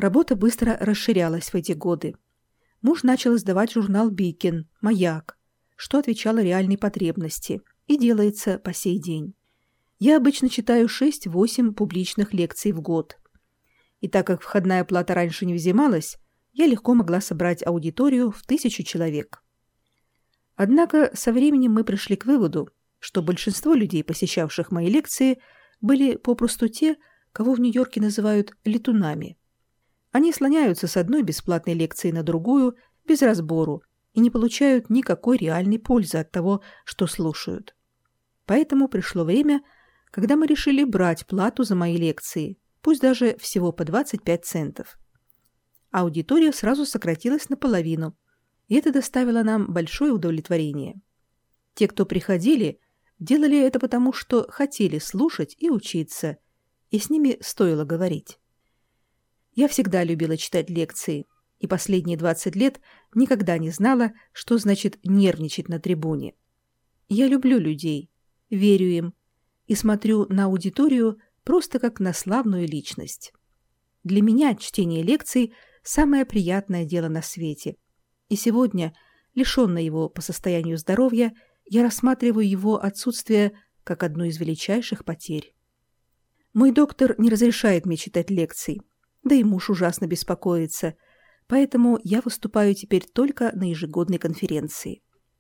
Работа быстро расширялась в эти годы. Муж начал издавать журнал «Бикин», «Маяк», что отвечало реальной потребности и делается по сей день. Я обычно читаю 6-8 публичных лекций в год. И так как входная плата раньше не взималась, я легко могла собрать аудиторию в 1000 человек. Однако со временем мы пришли к выводу, что большинство людей, посещавших мои лекции, были попросту те, кого в Нью-Йорке называют летунами. Они слоняются с одной бесплатной лекции на другую без разбору и не получают никакой реальной пользы от того, что слушают. Поэтому пришло время, когда мы решили брать плату за мои лекции, пусть даже всего по 25 центов. Аудитория сразу сократилась наполовину, и это доставило нам большое удовлетворение. Те, кто приходили, делали это потому, что хотели слушать и учиться, и с ними стоило говорить. Я всегда любила читать лекции, и последние 20 лет никогда не знала, что значит нервничать на трибуне. Я люблю людей, верю им и смотрю на аудиторию просто как на славную личность. Для меня чтение лекций – самое приятное дело на свете. И сегодня, лишенная его по состоянию здоровья, я рассматриваю его отсутствие как одну из величайших потерь. Мой доктор не разрешает мне читать лекций, да и муж ужасно беспокоится, поэтому я выступаю теперь только на ежегодной конференции.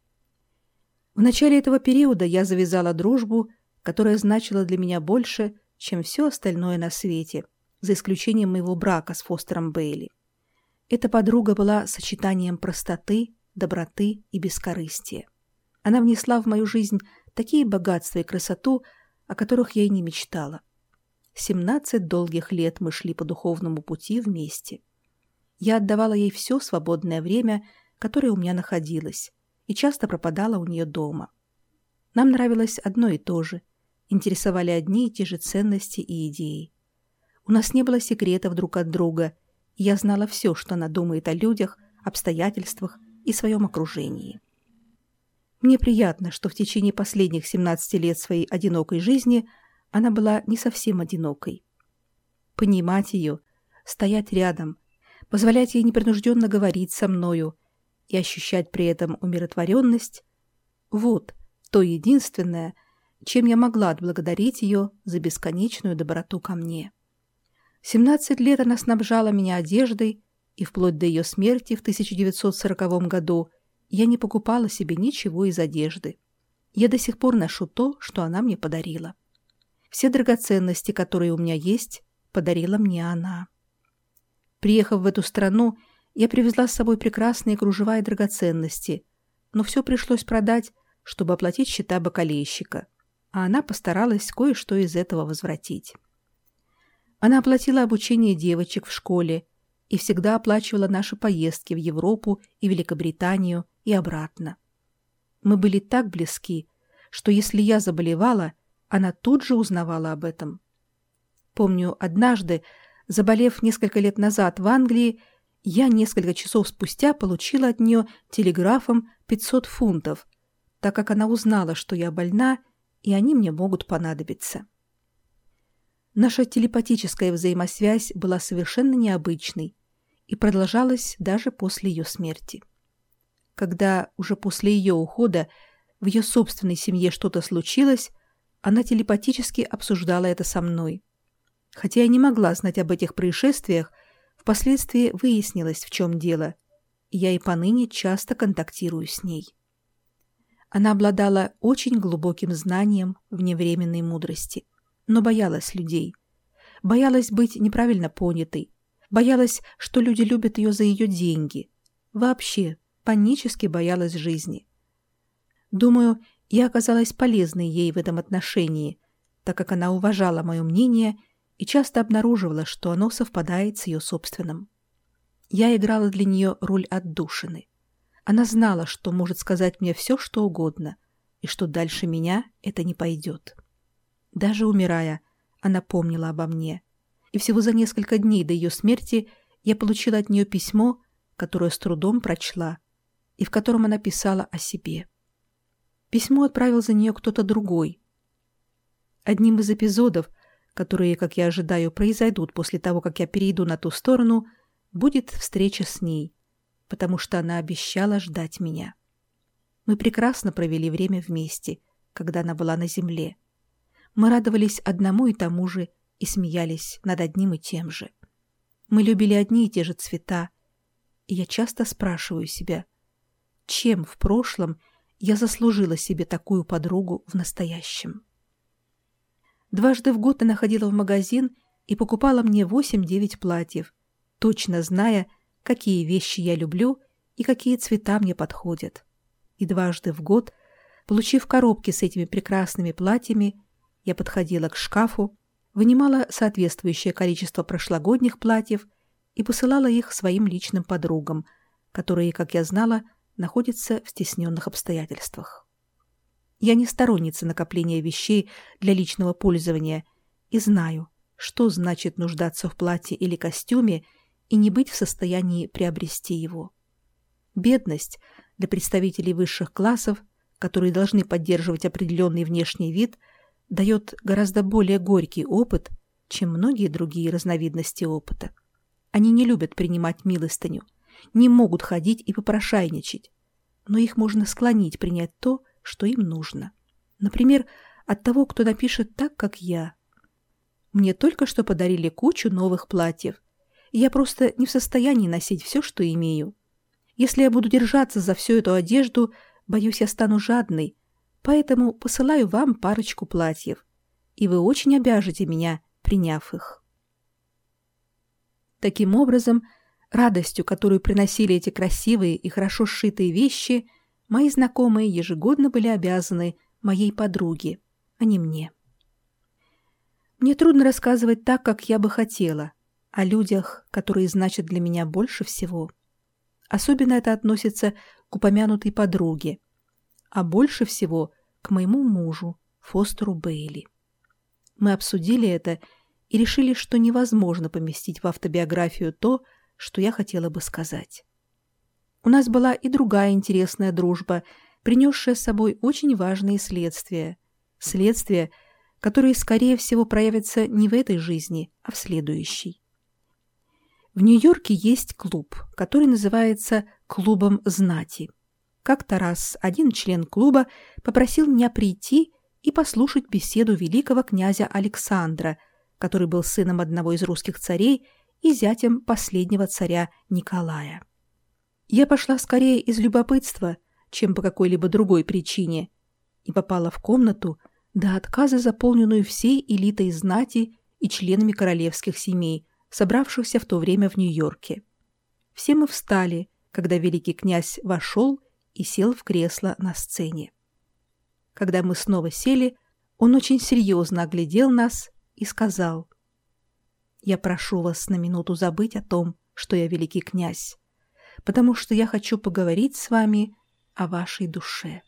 В начале этого периода я завязала дружбу, которая значила для меня больше, чем все остальное на свете, за исключением моего брака с Фостером Бейли. Эта подруга была сочетанием простоты, доброты и бескорыстия. Она внесла в мою жизнь такие богатства и красоту, о которых я и не мечтала. 17 долгих лет мы шли по духовному пути вместе. Я отдавала ей все свободное время, которое у меня находилось, и часто пропадала у нее дома. Нам нравилось одно и то же, интересовали одни и те же ценности и идеи. У нас не было секретов друг от друга, и я знала все, что она думает о людях, обстоятельствах и своем окружении. Мне приятно, что в течение последних 17 лет своей одинокой жизни она была не совсем одинокой. Понимать ее, стоять рядом, позволять ей непринужденно говорить со мною и ощущать при этом умиротворенность – вот то единственное, чем я могла отблагодарить ее за бесконечную доброту ко мне. 17 лет она снабжала меня одеждой, и вплоть до ее смерти в 1940 году я не покупала себе ничего из одежды. Я до сих пор ношу то, что она мне подарила. Все драгоценности, которые у меня есть, подарила мне она. Приехав в эту страну, я привезла с собой прекрасные кружева и драгоценности, но все пришлось продать, чтобы оплатить счета бакалейщика, а она постаралась кое-что из этого возвратить. Она оплатила обучение девочек в школе и всегда оплачивала наши поездки в Европу и Великобританию и обратно. Мы были так близки, что если я заболевала, она тут же узнавала об этом. Помню, однажды, заболев несколько лет назад в Англии, я несколько часов спустя получила от нее телеграфом 500 фунтов, так как она узнала, что я больна, и они мне могут понадобиться. Наша телепатическая взаимосвязь была совершенно необычной и продолжалась даже после ее смерти. Когда уже после ее ухода в ее собственной семье что-то случилось, она телепатически обсуждала это со мной. Хотя я не могла знать об этих происшествиях, впоследствии выяснилось, в чем дело, и я и поныне часто контактирую с ней. Она обладала очень глубоким знанием вневременной мудрости, но боялась людей, боялась быть неправильно понятой, боялась, что люди любят ее за ее деньги, вообще панически боялась жизни. Думаю, я оказалась полезной ей в этом отношении, так как она уважала мое мнение и часто обнаруживала, что оно совпадает с ее собственным. Я играла для нее роль отдушины. Она знала, что может сказать мне все, что угодно, и что дальше меня это не пойдет. Даже умирая, она помнила обо мне, и всего за несколько дней до ее смерти я получила от нее письмо, которое с трудом прочла, и в котором она писала о себе. Письмо отправил за нее кто-то другой. Одним из эпизодов, которые, как я ожидаю, произойдут после того, как я перейду на ту сторону, будет встреча с ней, потому что она обещала ждать меня. Мы прекрасно провели время вместе, когда она была на земле. Мы радовались одному и тому же и смеялись над одним и тем же. Мы любили одни и те же цвета, и я часто спрашиваю себя, чем в прошлом я заслужила себе такую подругу в настоящем. Дважды в год она ходила в магазин и покупала мне 8-9 платьев, точно зная, какие вещи я люблю и какие цвета мне подходят. И дважды в год, получив коробки с этими прекрасными платьями, я подходила к шкафу, вынимала соответствующее количество прошлогодних платьев и посылала их своим личным подругам, которые, как я знала, находятся в стесненных обстоятельствах. Я не сторонница накопления вещей для личного пользования и знаю, что значит нуждаться в платье или костюме и не быть в состоянии приобрести его. Бедность для представителей высших классов, которые должны поддерживать определенный внешний вид, дает гораздо более горький опыт, чем многие другие разновидности опыта. Они не любят принимать милостыню, не могут ходить и попрошайничать, но их можно склонить принять то, что им нужно. Например, от того, кто напишет так, как я. Мне только что подарили кучу новых платьев, и я просто не в состоянии носить все, что имею. Если я буду держаться за всю эту одежду, боюсь, я стану жадной, поэтому посылаю вам парочку платьев, и вы очень обяжете меня, приняв их. Таким образом, радостью, которую приносили эти красивые и хорошо сшитые вещи, мои знакомые ежегодно были обязаны моей подруге, а не мне. Мне трудно рассказывать так, как я бы хотела, о людях, которые значат для меня больше всего. Особенно это относится к упомянутой подруге, а больше всего к моему мужу, Фостеру Бейли. Мы обсудили это и решили, что невозможно поместить в автобиографию то, что я хотела бы сказать. У нас была и другая интересная дружба, принесшая с собой очень важные следствия. Следствия, которые, скорее всего, проявятся не в этой жизни, а в следующей. В Нью-Йорке есть клуб, который называется «Клубом знати». Как-то раз один член клуба попросил меня прийти и послушать беседу великого князя Александра, который был сыном одного из русских царей и зятем последнего царя Николая. Я пошла скорее из любопытства, чем по какой-либо другой причине, и попала в комнату, до отказа заполненную всей элитой знати и членами королевских семей, собравшихся в то время в Нью-Йорке. Все мы встали, когда великий князь вошел и сел в кресло на сцене. Когда мы снова сели, он очень серьезно оглядел нас и сказал: «Я прошу вас на минуту забыть о том, что я великий князь, потому что я хочу поговорить с вами о вашей душе».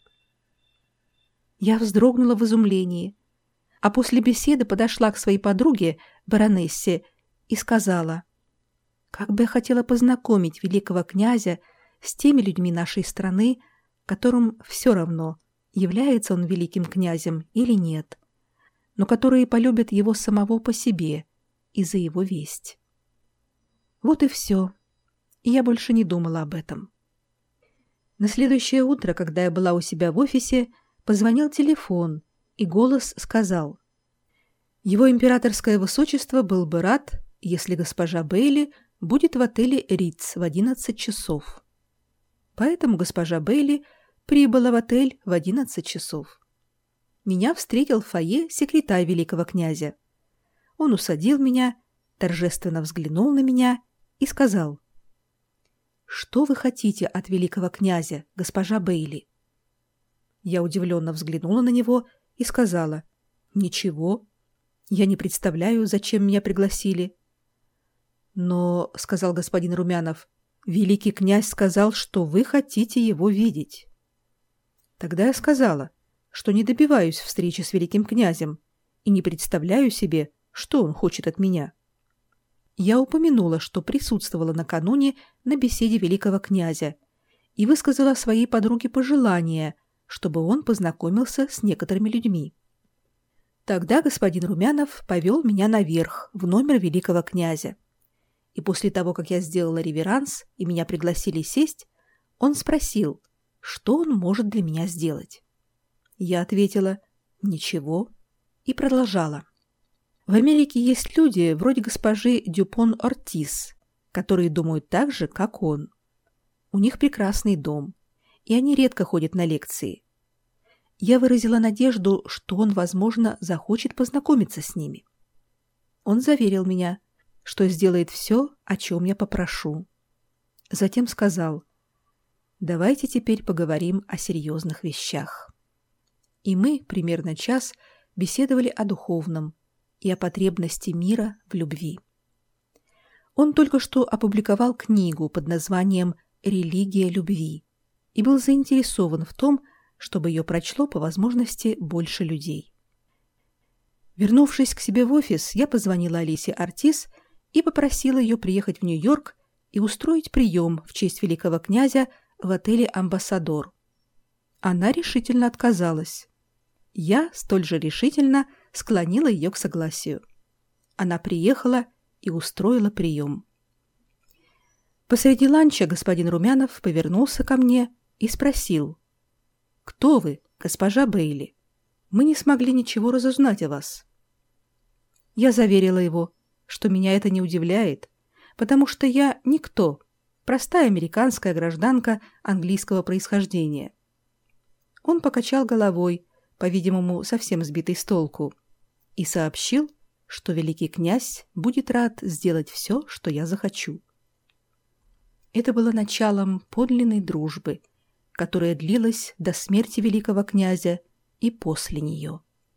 Я вздрогнула в изумлении, а после беседы подошла к своей подруге, баронессе, и сказала: «Как бы я хотела познакомить великого князя с теми людьми нашей страны, которым все равно, является он великим князем или нет, но которые полюбят его самого по себе и за его весть». Вот и все, и я больше не думала об этом. На следующее утро, когда я была у себя в офисе, позвонил телефон, и голос сказал: «Его императорское высочество был бы рад, если госпожа Бейли будет в отеле Ritz в 11 часов». Поэтому госпожа Бейли прибыла в отель в 11 часов. Меня встретил в фойе секретарь великого князя. Он усадил меня, торжественно взглянул на меня и сказал: «Что вы хотите от великого князя, госпожа Бейли?» Я удивленно взглянула на него и сказала: «Ничего. Я не представляю, зачем меня пригласили». «Но, — сказал господин Румянов, — великий князь сказал, что вы хотите его видеть». Тогда я сказала, что не добиваюсь встречи с великим князем и не представляю себе, что он хочет от меня. Я упомянула, что присутствовала накануне на беседе великого князя и высказала своей подруге пожелание, чтобы он познакомился с некоторыми людьми. Тогда господин Румянов повел меня наверх, в номер великого князя. И после того, как я сделала реверанс и меня пригласили сесть, он спросил, что он может для меня сделать. Я ответила «ничего» и продолжала. В Америке есть люди, вроде госпожи Дюпон-Ортис, которые думают так же, как он. У них прекрасный дом, и они редко ходят на лекции. Я выразила надежду, что он, возможно, захочет познакомиться с ними. Он заверил меня, что сделает все, о чем я попрошу. Затем сказал, давайте теперь поговорим о серьезных вещах. И мы примерно час беседовали о духовном и о потребности мира в любви. Он только что опубликовал книгу под названием «Религия любви» и был заинтересован в том, чтобы ее прочло по возможности больше людей. Вернувшись к себе в офис, я позвонила Алисе Ортис и попросила ее приехать в Нью-Йорк и устроить прием в честь великого князя в отеле «Амбассадор». Она решительно отказалась. Я столь же решительно склонила ее к согласию. Она приехала и устроила прием. Посреди ланча господин Румянов повернулся ко мне и спросил, «Кто вы, госпожа Бейли? Мы не смогли ничего разузнать о вас». Я заверила его, что меня это не удивляет, потому что я никто, простая американская гражданка английского происхождения. Он покачал головой, по-видимому, совсем сбитый с толку, и сообщил, что великий князь будет рад сделать все, что я захочу. Это было началом подлинной дружбы, которая длилась до смерти великого князя и после нее.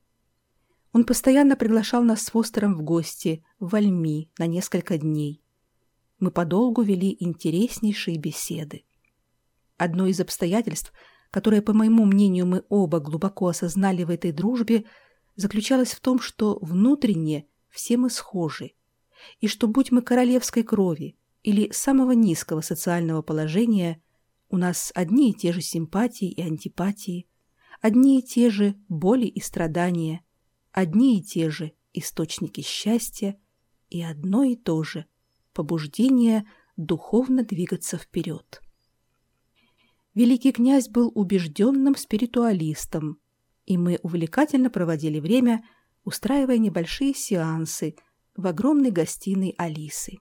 Он постоянно приглашал нас с Фостером в гости в Вальми на несколько дней. Мы подолгу вели интереснейшие беседы. Одно из обстоятельств, которое, по моему мнению, мы оба глубоко осознали в этой дружбе, заключалось в том, что внутренне все мы схожи, и что, будь мы королевской крови или самого низкого социального положения, у нас одни и те же симпатии и антипатии, одни и те же боли и страдания, одни и те же источники счастья и одно и то же побуждение духовно двигаться вперед. Великий князь был убежденным спиритуалистом, и мы увлекательно проводили время, устраивая небольшие сеансы в огромной гостиной Алисы.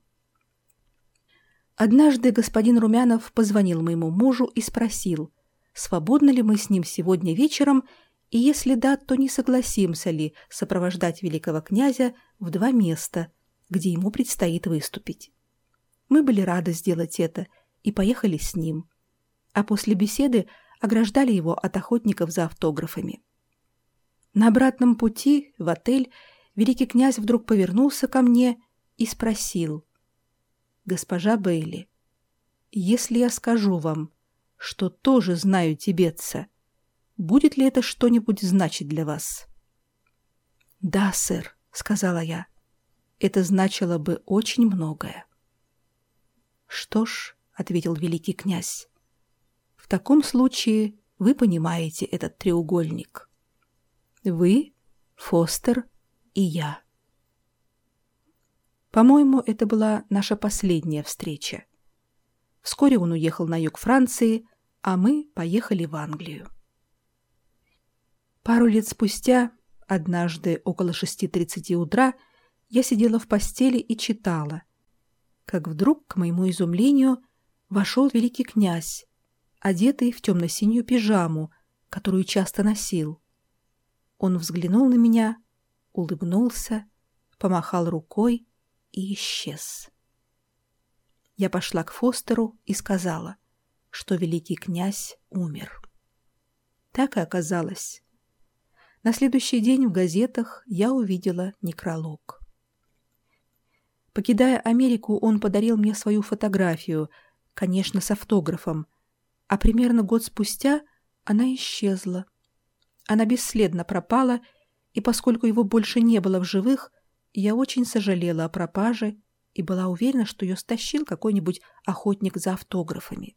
Однажды господин Румянов позвонил моему мужу и спросил, свободны ли мы с ним сегодня вечером, и если да, то не согласимся ли сопровождать великого князя в 2 места, где ему предстоит выступить. Мы были рады сделать это и поехали с ним, а после беседы ограждали его от охотников за автографами. На обратном пути в отель великий князь вдруг повернулся ко мне и спросил, «Госпожа Бейли, если я скажу вам, что тоже знаю тибетца, будет ли это что-нибудь значить для вас?» «Да, сэр», — сказала я, — «это значило бы очень многое». «Что ж», — ответил великий князь, — «в таком случае вы понимаете этот треугольник. Вы, Фостер и я». По-моему, это была наша последняя встреча. Вскоре он уехал на юг Франции, а мы поехали в Англию. Пару лет спустя, однажды около 6:30 утра, я сидела в постели и читала, как вдруг, к моему изумлению, вошел великий князь, одетый в темно-синюю пижаму, которую часто носил. Он взглянул на меня, улыбнулся, помахал рукой и исчез. Я пошла к Фостеру и сказала, что великий князь умер. Так и оказалось. На следующий день в газетах я увидела некролог. Покидая Америку, он подарил мне свою фотографию, конечно, с автографом, а примерно год спустя она исчезла. Она бесследно пропала, и поскольку его больше не было в живых, я очень сожалела о пропаже и была уверена, что ее стащил какой-нибудь охотник за автографами.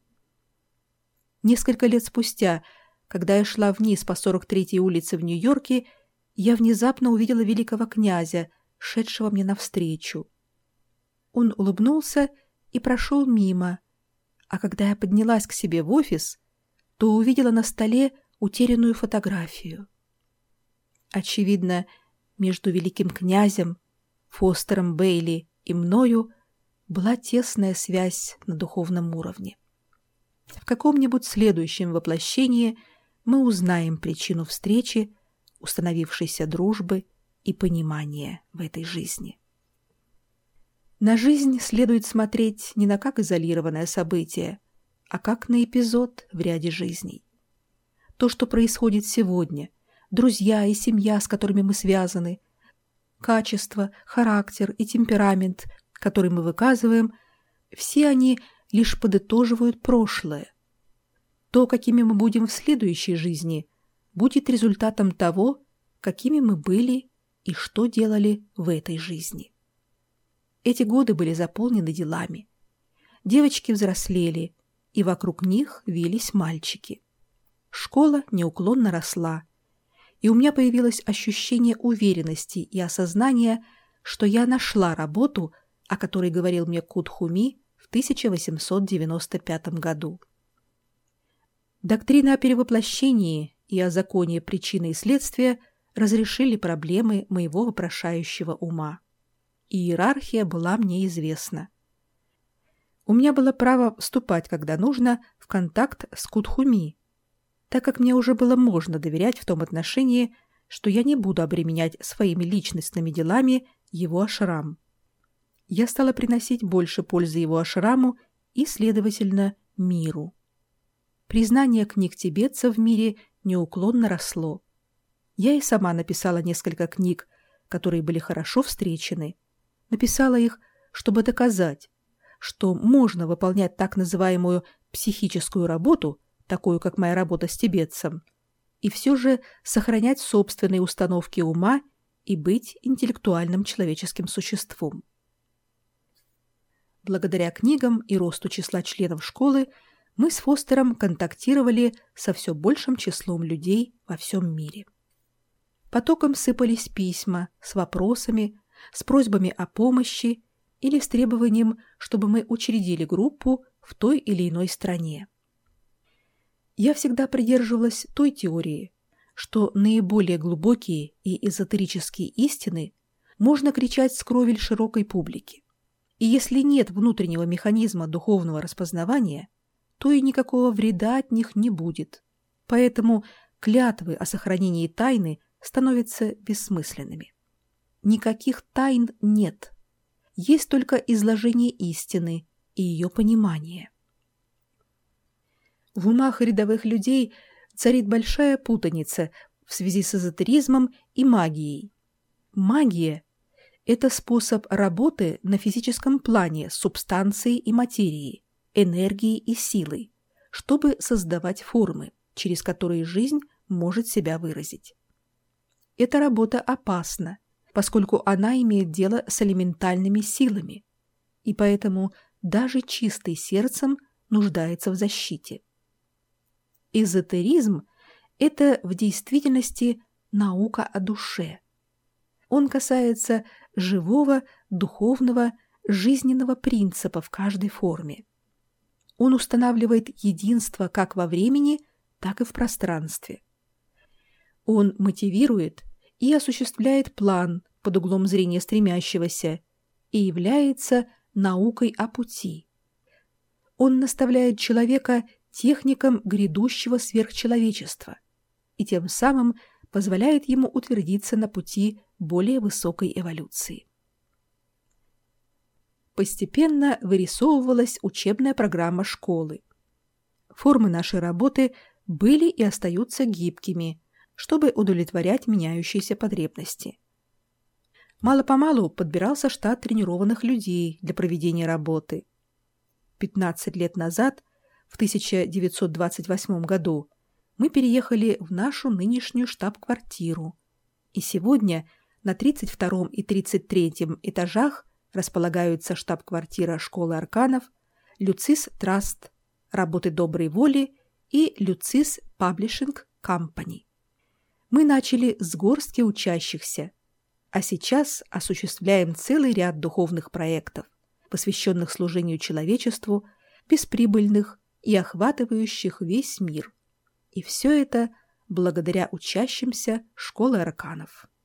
Несколько лет спустя, когда я шла вниз по 43-й улице в Нью-Йорке, я внезапно увидела великого князя, шедшего мне навстречу. Он улыбнулся и прошел мимо, а когда я поднялась к себе в офис, то увидела на столе утерянную фотографию. Очевидно, между великим князем, Фостером Бейли и мною была тесная связь на духовном уровне. В каком-нибудь следующем воплощении мы узнаем причину встречи, установившейся дружбы и понимания в этой жизни. На жизнь следует смотреть не на как изолированное событие, а как на эпизод в ряде жизней. То, что происходит сегодня, друзья и семья, с которыми мы связаны, качество, характер и темперамент, который мы выказываем, все они лишь подытоживают прошлое. То, какими мы будем в следующей жизни, будет результатом того, какими мы были и что делали в этой жизни. Эти годы были заполнены делами. Девочки взрослели, и вокруг них вились мальчики. Школа неуклонно росла, и у меня появилось ощущение уверенности и осознания, что я нашла работу, о которой говорил мне Кут Хуми в 1895 году. Доктрина о перевоплощении и о законе причины и следствия разрешили проблемы моего вопрошающего ума. Иерархия была мне известна. У меня было право вступать, когда нужно, в контакт с Кут Хуми, так как мне уже было можно доверять в том отношении, что я не буду обременять своими личностными делами его ашрам. Я стала приносить больше пользы его ашраму и, следовательно, миру. Признание книг тибетцев в мире неуклонно росло. Я и сама написала несколько книг, которые были хорошо встречены. Написала их, чтобы доказать, что можно выполнять так называемую психическую работу, такую, как моя работа с тибетцем, и все же сохранять собственные установки ума и быть интеллектуальным человеческим существом. Благодаря книгам и росту числа членов школы мы с Фостером контактировали со все большим числом людей во всем мире. Потоком сыпались письма с вопросами, с просьбами о помощи или с требованием, чтобы мы учредили группу в той или иной стране. Я всегда придерживалась той теории, что наиболее глубокие и эзотерические истины можно кричать с кровель широкой публики. И если нет внутреннего механизма духовного распознавания, то и никакого вреда от них не будет. Поэтому клятвы о сохранении тайны становятся бессмысленными. Никаких тайн нет. Есть только изложение истины и ее понимание. В умах рядовых людей царит большая путаница в связи с эзотеризмом и магией. Магия – это способ работы на физическом плане с субстанцией и материей, энергией и силой, чтобы создавать формы, через которые жизнь может себя выразить. Эта работа опасна, поскольку она имеет дело с элементальными силами, и поэтому даже чистый сердцем нуждается в защите. Эзотеризм – это в действительности наука о душе. Он касается живого, духовного, жизненного принципа в каждой форме. Он устанавливает единство как во времени, так и в пространстве. Он мотивирует и осуществляет план под углом зрения стремящегося и является наукой о пути. Он наставляет человека техникам грядущего сверхчеловечества и тем самым позволяет ему утвердиться на пути более высокой эволюции. Постепенно вырисовывалась учебная программа школы. Формы нашей работы были и остаются гибкими, чтобы удовлетворять меняющиеся потребности. Мало-помалу подбирался штат тренированных людей для проведения работы. 15 лет назад, в 1928 году, мы переехали в нашу нынешнюю штаб-квартиру, и сегодня на 32 и 33 этажах располагаются штаб-квартира школы арканов, Люцис Траст, работы доброй воли и Люцис Паблишинг Компани. Мы начали с горстки учащихся, а сейчас осуществляем целый ряд духовных проектов, посвященных служению человечеству, бесприбыльных и охватывающих весь мир. И все это благодаря учащимся школы арканов.